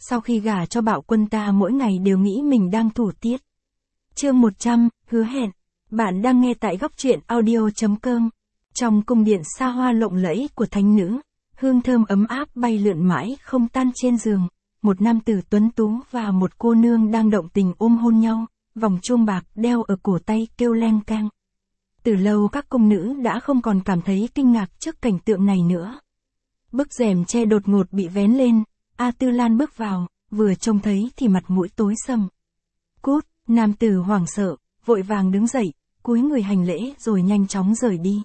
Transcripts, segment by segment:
Sau khi gả cho Bạo Quân ta mỗi ngày đều nghĩ mình đang thủ tiết. Chương 100, hứa hẹn. Bạn đang nghe tại góc truyện audio.com. Trong cung điện xa hoa lộng lẫy của thánh nữ, hương thơm ấm áp bay lượn mãi không tan trên giường. Một nam tử tuấn tú và một cô nương đang động tình ôm hôn nhau, vòng chuông bạc đeo ở cổ tay kêu leng keng. Từ lâu các cung nữ đã không còn cảm thấy kinh ngạc trước cảnh tượng này nữa. Bức rèm che đột ngột bị vén lên, A Tư Lan bước vào, vừa trông thấy thì mặt mũi tối sầm. Cút, nam tử hoảng sợ, vội vàng đứng dậy, cúi người hành lễ rồi nhanh chóng rời đi.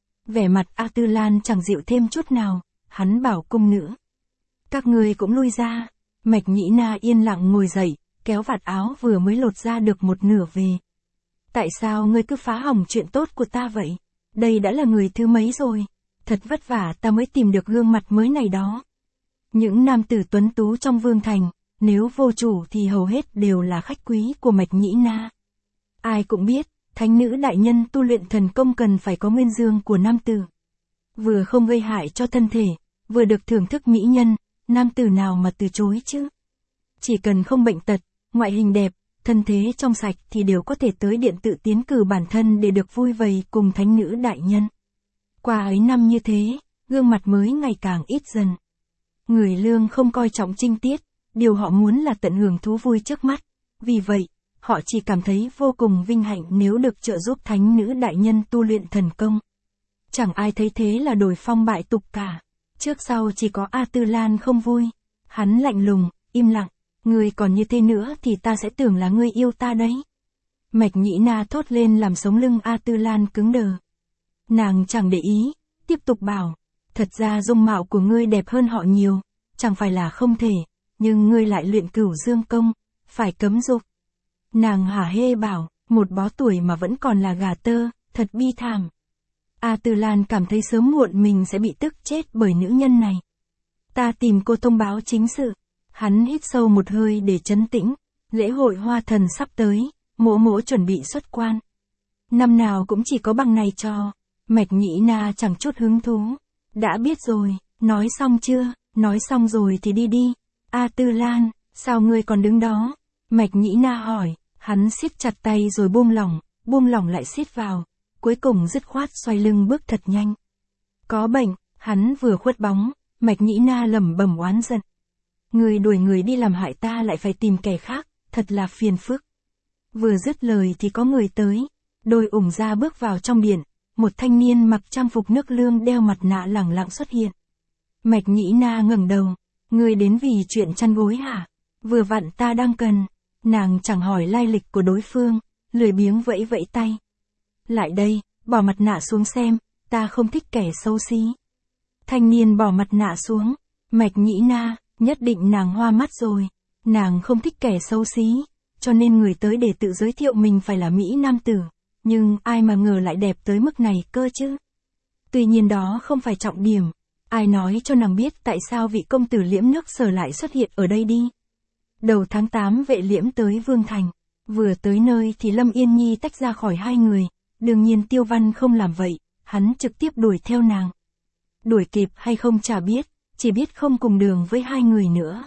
Vẻ mặt A Tư Lan chẳng dịu thêm chút nào, hắn bảo cung nữ. Các người cũng lui ra. Mạch Nhĩ Na yên lặng ngồi dậy, kéo vạt áo vừa mới lột ra được một nửa về. Tại sao ngươi cứ phá hỏng chuyện tốt của ta vậy? Đây đã là người thứ mấy rồi? Thật vất vả ta mới tìm được gương mặt mới này đó. Những nam tử tuấn tú trong vương thành, nếu vô chủ thì hầu hết đều là khách quý của Mạch Nhĩ Na. Ai cũng biết, thánh nữ đại nhân tu luyện thần công cần phải có nguyên dương của nam tử. Vừa không gây hại cho thân thể, vừa được thưởng thức mỹ nhân, nam tử nào mà từ chối chứ? Chỉ cần không bệnh tật, ngoại hình đẹp, thân thế trong sạch thì đều có thể tới điện tự tiến cử bản thân để được vui vầy cùng thánh nữ đại nhân. Qua ấy năm như thế, gương mặt mới ngày càng ít dần. Người lương không coi trọng trinh tiết, điều họ muốn là tận hưởng thú vui trước mắt. Vì vậy, họ chỉ cảm thấy vô cùng vinh hạnh nếu được trợ giúp thánh nữ đại nhân tu luyện thần công. Chẳng ai thấy thế là đổi phong bại tục cả. Trước sau chỉ có A Tư Lan không vui. Hắn lạnh lùng, im lặng. Ngươi còn như thế nữa thì ta sẽ tưởng là ngươi yêu ta đấy. Mạch Nhĩ Na thốt lên làm sống lưng A Tư Lan cứng đờ. Nàng chẳng để ý, tiếp tục bảo. Thật ra dung mạo của ngươi đẹp hơn họ nhiều, chẳng phải là không thể, nhưng ngươi lại luyện Cửu Dương công, phải cấm dục. Nàng hả hê bảo, một bó tuổi mà vẫn còn là gà tơ, thật bi thảm. A Tư Lan cảm thấy sớm muộn mình sẽ bị tức chết bởi nữ nhân này. Ta tìm cô thông báo chính sự. Hắn hít sâu một hơi để trấn tĩnh. Lễ hội hoa thần sắp tới, mỗ mỗ chuẩn bị xuất quan. Năm nào cũng chỉ có bằng này cho. Mạch Nhĩ Na chẳng chút hứng thú. Đã biết rồi, nói xong chưa? Nói xong rồi thì đi đi. A Tư Lan, sao ngươi còn đứng đó? Mạch Nhĩ Na hỏi. Hắn siết chặt tay rồi buông lỏng lại siết vào. Cuối cùng dứt khoát xoay lưng bước thật nhanh. Có bệnh, hắn vừa khuất bóng, Mạch Nhĩ Na lẩm bẩm oán giận. Người đuổi người đi làm hại ta lại phải tìm kẻ khác, thật là phiền phức. Vừa dứt lời thì có người tới. Đôi ủng ra bước vào trong điện, một thanh niên mặc trang phục nước lương đeo mặt nạ lẳng lặng xuất hiện. Mạch Nhĩ Na ngẩng đầu. Người đến vì chuyện chăn gối hả? Vừa vặn ta đang cần. Nàng chẳng hỏi lai lịch của đối phương, lười biếng vẫy vẫy tay. Lại đây, bỏ mặt nạ xuống xem, ta không thích kẻ xấu xí. Thanh niên bỏ mặt nạ xuống. Mạch Nhĩ Na, nhất định nàng hoa mắt rồi. Nàng không thích kẻ xấu xí, cho nên người tới để tự giới thiệu mình phải là Mỹ nam tử. Nhưng ai mà ngờ lại đẹp tới mức này cơ chứ. Tuy nhiên đó không phải trọng điểm. Ai nói cho nàng biết tại sao vị công tử Liễm Nước Sở lại xuất hiện ở đây đi. Đầu tháng 8 Vệ Liễm tới Vương Thành. Vừa tới nơi thì Lâm Yên Nhi tách ra khỏi hai người. Đương nhiên Tiêu Văn không làm vậy, hắn trực tiếp đuổi theo nàng. Đuổi kịp hay không chả biết, chỉ biết không cùng đường với hai người nữa.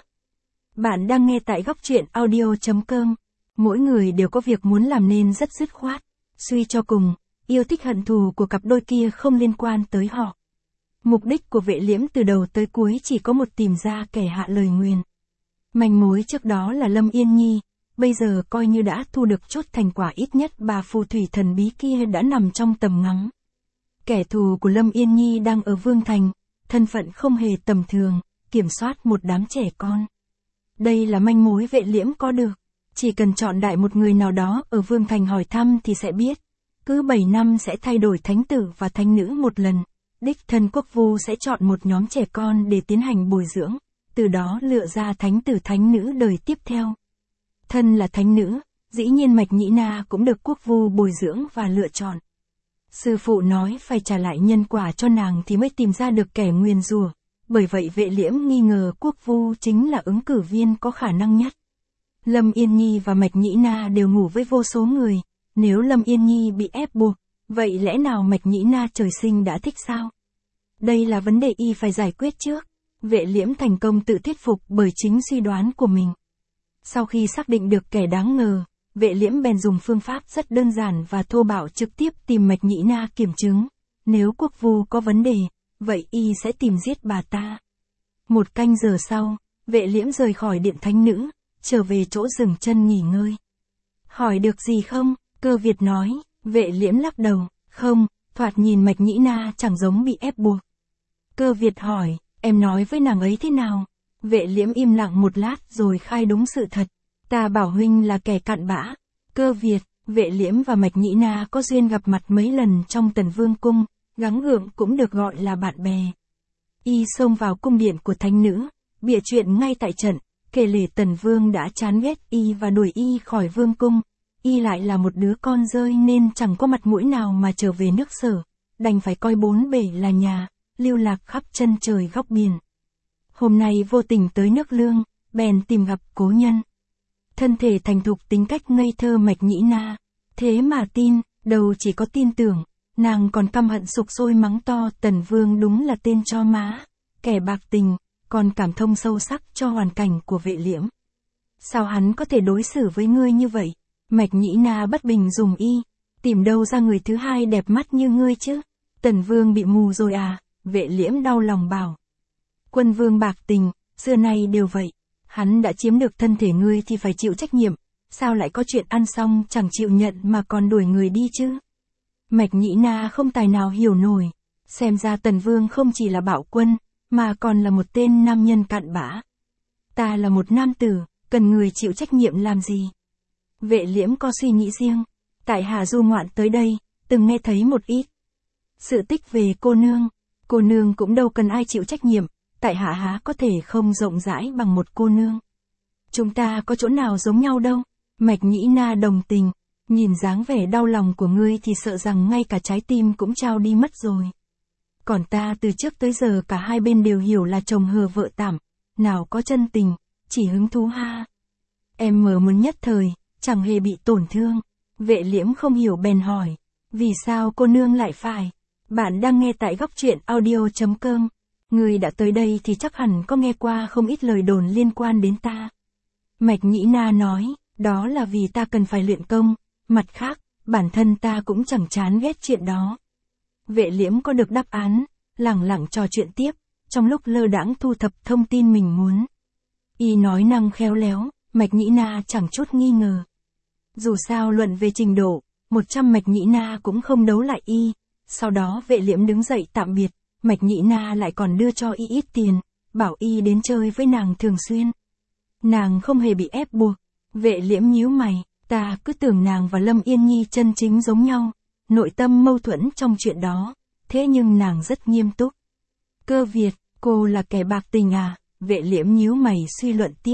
Bạn đang nghe tại góc truyện audio.com. Mỗi người đều có việc muốn làm nên rất dứt khoát. Suy cho cùng, yêu thích hận thù của cặp đôi kia không liên quan tới họ. Mục đích của Vệ Liễm từ đầu tới cuối chỉ có một tìm ra kẻ hạ lời nguyền. Manh mối trước đó là Lâm Yên Nhi. Bây giờ coi như đã thu được chút thành quả, ít nhất bà phù thủy thần bí kia đã nằm trong tầm ngắm. Kẻ thù của Lâm Yên Nhi đang ở Vương Thành, thân phận không hề tầm thường, kiểm soát một đám trẻ con. Đây là manh mối Vệ Liễm có được. Chỉ cần chọn đại một người nào đó ở Vương Thành hỏi thăm thì sẽ biết. Cứ 7 năm sẽ thay đổi thánh tử và thánh nữ một lần. Đích thân Quốc Vu sẽ chọn một nhóm trẻ con để tiến hành bồi dưỡng, từ đó lựa ra thánh tử thánh nữ đời tiếp theo. Thân là thánh nữ, dĩ nhiên Mạch Nhĩ Na cũng được Quốc Vu bồi dưỡng và lựa chọn. Sư phụ nói phải trả lại nhân quả cho nàng thì mới tìm ra được kẻ nguyền rủa. Bởi vậy Vệ Liễm nghi ngờ Quốc Vu chính là ứng cử viên có khả năng nhất. Lâm Yên Nhi và Mạch Nhĩ Na đều ngủ với vô số người. Nếu Lâm Yên Nhi bị ép buộc, vậy lẽ nào Mạch Nhĩ Na trời sinh đã thích sao? Đây là vấn đề y phải giải quyết trước. Vệ Liễm thành công tự thuyết phục bởi chính suy đoán của mình. Sau khi xác định được kẻ đáng ngờ, Vệ Liễm bèn dùng phương pháp rất đơn giản và thô bạo trực tiếp tìm Mạch Nhĩ Na kiểm chứng. Nếu quốc vu có vấn đề, vậy y sẽ tìm giết bà ta. 1 canh giờ sau, Vệ Liễm rời khỏi điện thánh nữ, trở về chỗ dừng chân nghỉ ngơi. Hỏi được gì không? Cơ Việt nói. Vệ Liễm lắc đầu. Không, thoạt nhìn Mạch Nhĩ Na chẳng giống bị ép buộc. Cơ Việt hỏi, em nói với nàng ấy thế nào? Vệ Liễm im lặng một lát rồi khai đúng sự thật. Ta bảo huynh là kẻ cặn bã. Cơ Việt, Vệ Liễm và Mạch Nhĩ Na có duyên gặp mặt mấy lần trong Tần Vương cung, gắng gượng cũng được gọi là bạn bè. Y xông vào cung điện của thánh nữ, bịa chuyện ngay tại trận, kể lể Tần Vương đã chán ghét y và đuổi y khỏi vương cung. Y lại là một đứa con rơi nên chẳng có mặt mũi nào mà trở về nước Sở, đành phải coi 4 bể là nhà, lưu lạc khắp chân trời góc biển. Hôm nay vô tình tới nước Lương, bèn tìm gặp cố nhân. Thân thể thành thục tính cách ngây thơ Mạch Nhĩ Na, thế mà tin, đâu chỉ có tin tưởng, nàng còn căm hận sục sôi mắng to Tần Vương đúng là tên cho má, kẻ bạc tình, còn cảm thông sâu sắc cho hoàn cảnh của Vệ Liễm. Sao hắn có thể đối xử với ngươi như vậy? Mạch Nhĩ Na bất bình dùng y, tìm đâu ra người thứ hai đẹp mắt như ngươi chứ? Tần Vương bị mù rồi à? Vệ Liễm đau lòng bảo. Quân vương bạc tình, xưa nay đều vậy. Hắn đã chiếm được thân thể ngươi thì phải chịu trách nhiệm, sao lại có chuyện ăn xong chẳng chịu nhận mà còn đuổi người đi chứ? Mạch Nhĩ Na không tài nào hiểu nổi, xem ra Tần Vương không chỉ là bạo quân, mà còn là một tên nam nhân cặn bã. Ta là một nam tử, cần người chịu trách nhiệm làm gì? Vệ Liễm có suy nghĩ riêng, tại hạ du ngoạn tới đây, từng nghe thấy một ít sự tích về cô nương cũng đâu cần ai chịu trách nhiệm, tại hạ há có thể không rộng rãi bằng một cô nương. Chúng ta có chỗ nào giống nhau đâu? Mạch Nhĩ Na đồng tình, nhìn dáng vẻ đau lòng của ngươi thì sợ rằng ngay cả trái tim cũng trao đi mất rồi. Còn ta từ trước tới giờ cả hai bên đều hiểu là chồng hờ vợ tạm, nào có chân tình, chỉ hứng thú ha. Em mờ muốn nhất thời, chẳng hề bị tổn thương. Vệ Liễm không hiểu bèn hỏi, vì sao cô nương lại phải? Bạn đang nghe tại góc truyện audio.com. Người đã tới đây thì chắc hẳn có nghe qua không ít lời đồn liên quan đến ta. Mạch Nhĩ Na nói, đó là vì ta cần phải luyện công, mặt khác, bản thân ta cũng chẳng chán ghét chuyện đó. Vệ Liễm có được đáp án, lẳng lặng trò chuyện tiếp, trong lúc lơ đãng thu thập thông tin mình muốn. Y nói năng khéo léo, Mạch Nhĩ Na chẳng chút nghi ngờ. Dù sao luận về trình độ, 100 Mạch Nhĩ Na cũng không đấu lại y. Sau đó Vệ Liễm đứng dậy tạm biệt, Mạch Nhĩ Na lại còn đưa cho y ít tiền, bảo y đến chơi với nàng thường xuyên. Nàng không hề bị ép buộc. Vệ Liễm nhíu mày, ta cứ tưởng nàng và Lâm Yên Nhi chân chính giống nhau, nội tâm mâu thuẫn trong chuyện đó, thế nhưng nàng rất nghiêm túc. Cơ Việt, cô là kẻ bạc tình à? Vệ Liễm nhíu mày suy luận tiếp.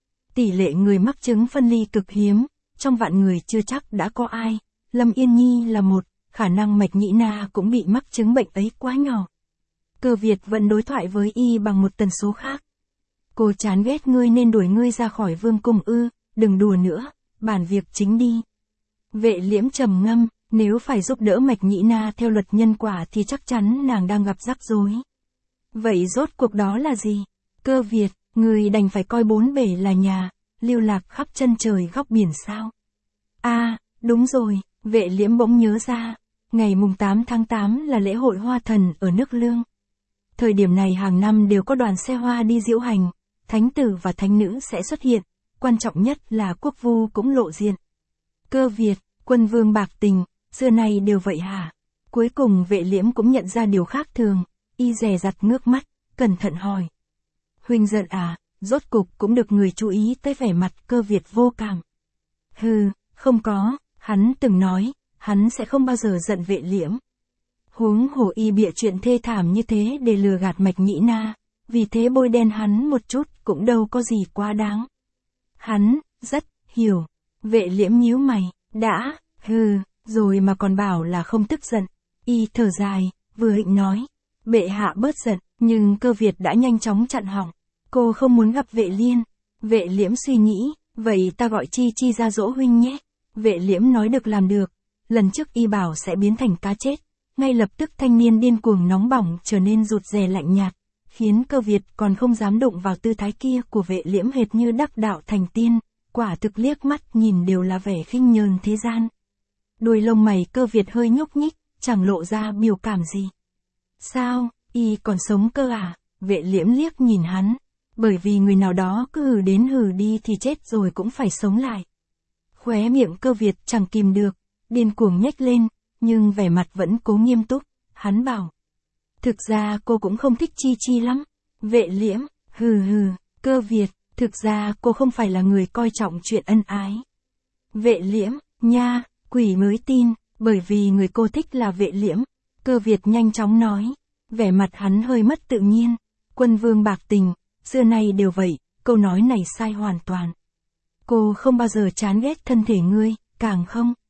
Tỷ lệ người mắc chứng phân ly cực hiếm, trong vạn người chưa chắc đã có ai, Lâm Yên Nhi là một, khả năng Mạch Nhĩ Na cũng bị mắc chứng bệnh ấy quá nhỏ. Cơ Việt vẫn đối thoại với y bằng một tần số khác. Cô chán ghét ngươi nên đuổi ngươi ra khỏi vương cung ư? Đừng đùa nữa, bàn việc chính đi. Vệ Liễm trầm ngâm, nếu phải giúp đỡ Mạch Nhĩ Na theo luật nhân quả thì chắc chắn nàng đang gặp rắc rối. Vậy rốt cuộc đó là gì? Cơ Việt, ngươi đành phải coi 4 bể là nhà, lưu lạc khắp chân trời góc biển sao? À, đúng rồi, Vệ Liễm bỗng nhớ ra, ngày mùng 8 tháng 8 là lễ hội hoa thần ở nước Lương. Thời điểm này hàng năm đều có đoàn xe hoa đi diễu hành, thánh tử và thánh nữ sẽ xuất hiện, quan trọng nhất là quốc vu cũng lộ diện. Cơ Việt, quân vương bạc tình, xưa nay đều vậy hả? Cuối cùng Vệ Liễm cũng nhận ra điều khác thường, y dè dặt ngước mắt, cẩn thận hỏi. Huynh giận à? Rốt cục cũng được người chú ý tới vẻ mặt Cơ Việt vô cảm. Hừ, không có, hắn từng nói, hắn sẽ không bao giờ giận Vệ Liễm. Huống hồ y bịa chuyện thê thảm như thế để lừa gạt Mạch Nhĩ Na, vì thế bôi đen hắn một chút cũng đâu có gì quá đáng. Hắn, rất, hiểu. Vệ Liễm nhíu mày, đã, rồi mà còn bảo là không tức giận. Y thở dài, vừa hịnh nói, bệ hạ bớt giận, nhưng Cơ Việt đã nhanh chóng chặn họng. Cô không muốn gặp Vệ Liên. Vệ Liễm suy nghĩ, vậy ta gọi Chi ra dỗ huynh nhé. Vệ Liễm nói được làm được. Lần trước y bảo sẽ biến thành cá chết. Ngay lập tức thanh niên điên cuồng nóng bỏng trở nên rụt rè lạnh nhạt, khiến Cơ Việt còn không dám đụng vào tư thái kia của Vệ Liễm hệt như đắc đạo thành tiên, quả thực liếc mắt nhìn đều là vẻ khinh nhờn thế gian. Đuôi lông mày Cơ Việt hơi nhúc nhích, chẳng lộ ra biểu cảm gì. Sao, y còn sống cơ à? Vệ Liễm liếc nhìn hắn. Bởi vì người nào đó cứ hừ đến hừ đi thì chết rồi cũng phải sống lại. Khóe miệng Cơ Việt chẳng kìm được, điên cuồng nhếch lên, nhưng vẻ mặt vẫn cố nghiêm túc. Hắn bảo. Thực ra cô cũng không thích Chi Chi lắm. Vệ Liễm, hừ hừ, Cơ Việt, thực ra cô không phải là người coi trọng chuyện ân ái. Vệ Liễm, nha, quỷ mới tin, bởi vì người cô thích là Vệ Liễm. Cơ Việt nhanh chóng nói, vẻ mặt hắn hơi mất tự nhiên. Quân vương bạc tình, xưa nay đều vậy, câu nói này sai hoàn toàn. Cô không bao giờ chán ghét thân thể ngươi, càng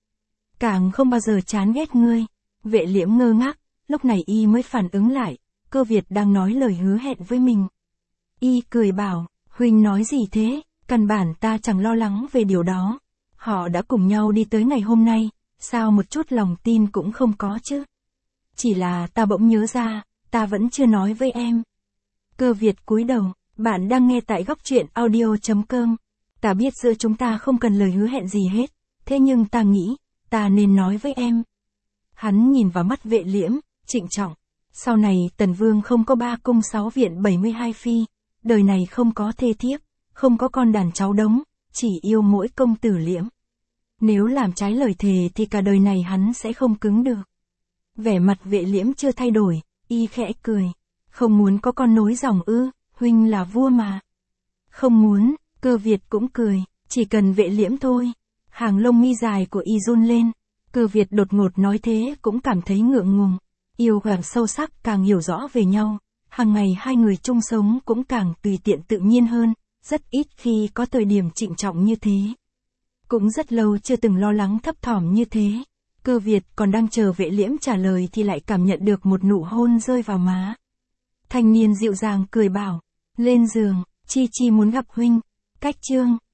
không bao giờ chán ghét ngươi. Vệ Liễm ngơ ngác, lúc này y mới phản ứng lại, Cơ Việt đang nói lời hứa hẹn với mình. Y cười bảo, huynh nói gì thế, căn bản ta chẳng lo lắng về điều đó. Họ đã cùng nhau đi tới ngày hôm nay, sao một chút lòng tin cũng không có chứ. Chỉ là ta bỗng nhớ ra, ta vẫn chưa nói với em. Cơ Việt cúi đầu, bạn đang nghe tại góc truyện audio.com. Ta biết giữa chúng ta không cần lời hứa hẹn gì hết, thế nhưng ta nghĩ, ta nên nói với em. Hắn nhìn vào mắt Vệ Liễm, trịnh trọng. Sau này Tần Vương không có 3 cung 6 viện 72 phi, đời này không có thê thiếp, không có con đàn cháu đống, chỉ yêu mỗi công tử Liễm. Nếu làm trái lời thề thì cả đời này hắn sẽ không cứng được. Vẻ mặt Vệ Liễm chưa thay đổi, y khẽ cười. Không muốn có con nối dòng ư, huynh là vua mà. Không muốn, Cơ Việt cũng cười, chỉ cần Vệ Liễm thôi. Hàng lông mi dài của y run lên. Cơ Việt đột ngột nói thế cũng cảm thấy ngượng ngùng. Yêu càng sâu sắc càng hiểu rõ về nhau. Hàng ngày hai người chung sống cũng càng tùy tiện tự nhiên hơn, rất ít khi có thời điểm trịnh trọng như thế. Cũng rất lâu chưa từng lo lắng thấp thỏm như thế. Cơ Việt còn đang chờ Vệ Liễm trả lời thì lại cảm nhận được một nụ hôn rơi vào má. Thanh niên dịu dàng cười bảo, lên giường, Chi Chi muốn gặp huynh. Cách chương